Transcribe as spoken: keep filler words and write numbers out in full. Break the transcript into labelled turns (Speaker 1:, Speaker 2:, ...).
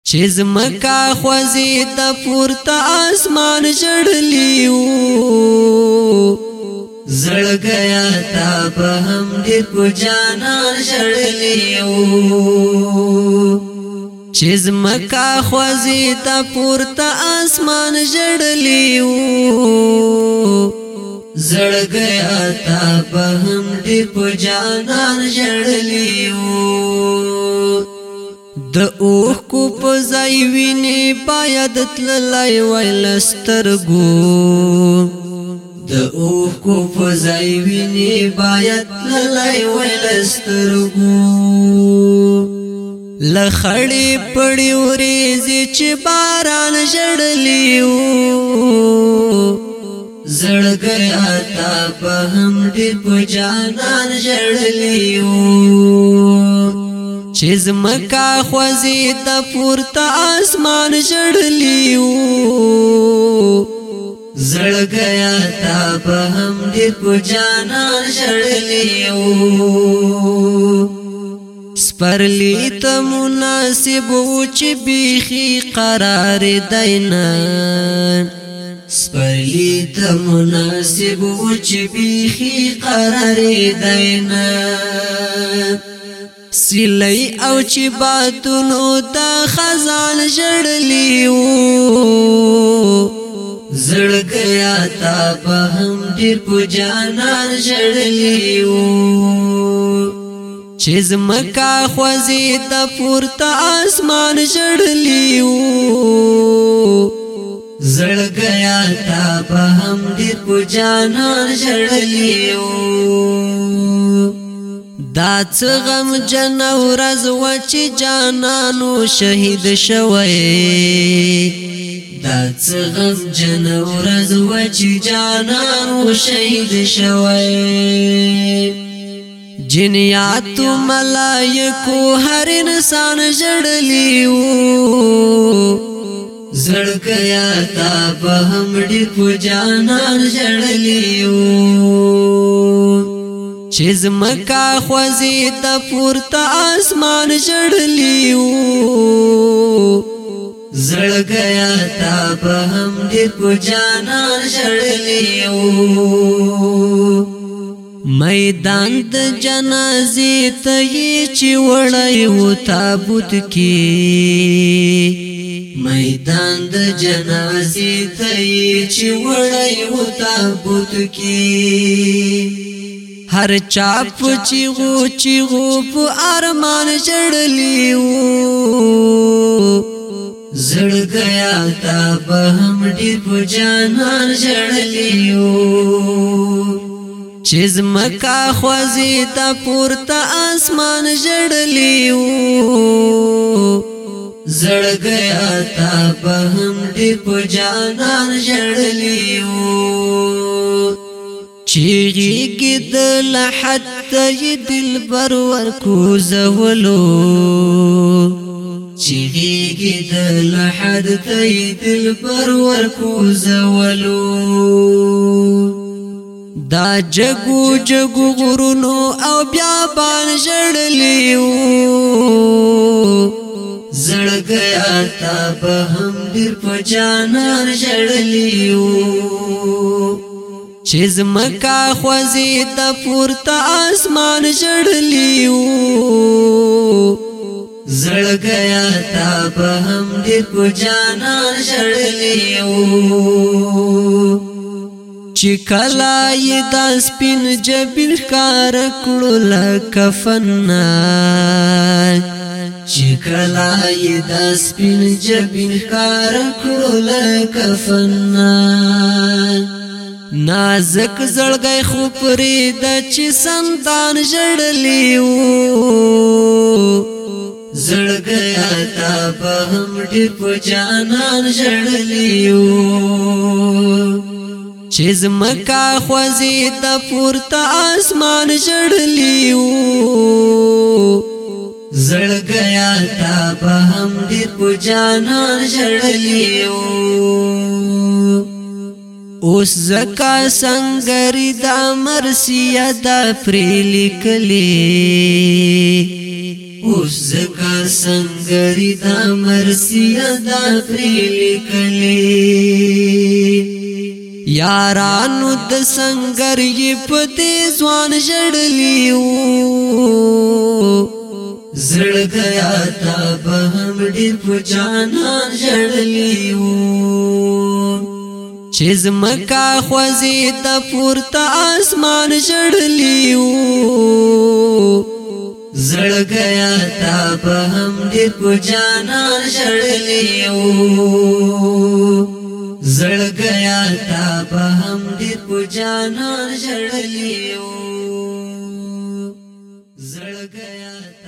Speaker 1: چې زمکا خوځي د پورته اسمان جړلیو زړګیا تا به هم دې په جانان جړلیو چې زمکا خوځي د پورته اسمان جړلیو زړګیا تا به هم دې په جانان جړلیو د اوخ کو پزای ویني باید تللای ویلسترګو د اوخ کو پزای ویني باید تللای ویلسترګو لخړې پړې ورېځې چې باران جړلیو زړګیا تا به هم ډېر په جانان جړلیو چې زمکا خوځي د پورته اسمان جړلیو زړګیا تا به هم دې په جانان جړلیو سپرلی ته مناسب و چې بیخي قرار دینا سپرلی ته مناسب و چې بیخي قرار دینا سیلی او چی باتونو دا خزان جړلیو زړګیا تا به هم ډېر په جانان جړلیو چې زمکا خوځي د پورته اسمان جړلیو زړګیا تا به هم ډېر په جانان جړلیو دا څه غم جن ورځ و چې جانانو شهید شوی دا څه غم جن ورځ و چې جانانو شهید شوی جنیاتو ملائکو هر انسان جړلیو زړګیا تا به هم ډېر په جانان جړلیو چې زمکا خوځي د پورته اسمان جړلیو زړګیا تا به هم ډېر په جانان جړلیو میدان د جنازې ته یې چې وړی و تابوت کې میدان د جنازې ته یې چې وړی و تابوت کې هر چاپ چیغو چیغو په ارمان جړلیو زړګیا تا به هم ډېر په جانان جړلیو چې زمکا خوځي د پورته اسمان جړلیو زړګیا تا به هم ډېر په جانان جړلیو چیغیږي د لحد ته یې دلبر ورکوزولو چیغیږي د لحد ته یې دلبر ورکوزولو دا جګو جګو غرونو او بیابان جړلیو زړګیا تا به هم ډېر په جانان جړلیو چې زمکا خوځي د پورته اسمان جړلیو زړګیا تا به هم ډېر په جانان جړلیو چې کله یې د سپین جبین ښکار کړو لکه فنان چې کله یې د سپین جبین ښکار کړو لکه فنان نازک زړګی خو پرېږده چې سندان جړلیو زړګیا تا به هم ډېر په جانان جړلیو چې زمکا خوځي د پورته اسمان جړلیو زړګیا تا به هم ډېر په جانان جړلیو اوس زکا سنگری دا مرسیه دا پری لیکلی اوس زکا سنگری دا مرسیا دا پریلی کلی یارانو د سنگر یې پتی ځوان ژړلیو زړګیا تا به هم ډېر په جانان ژړلیو چې زمکا خوځې د پورته اسمان ژړلیو زړګیا تا به هم ډېر په جانان ژړلیو زړګیا تا به هم ډېر په جانان ژړلیو زړګیا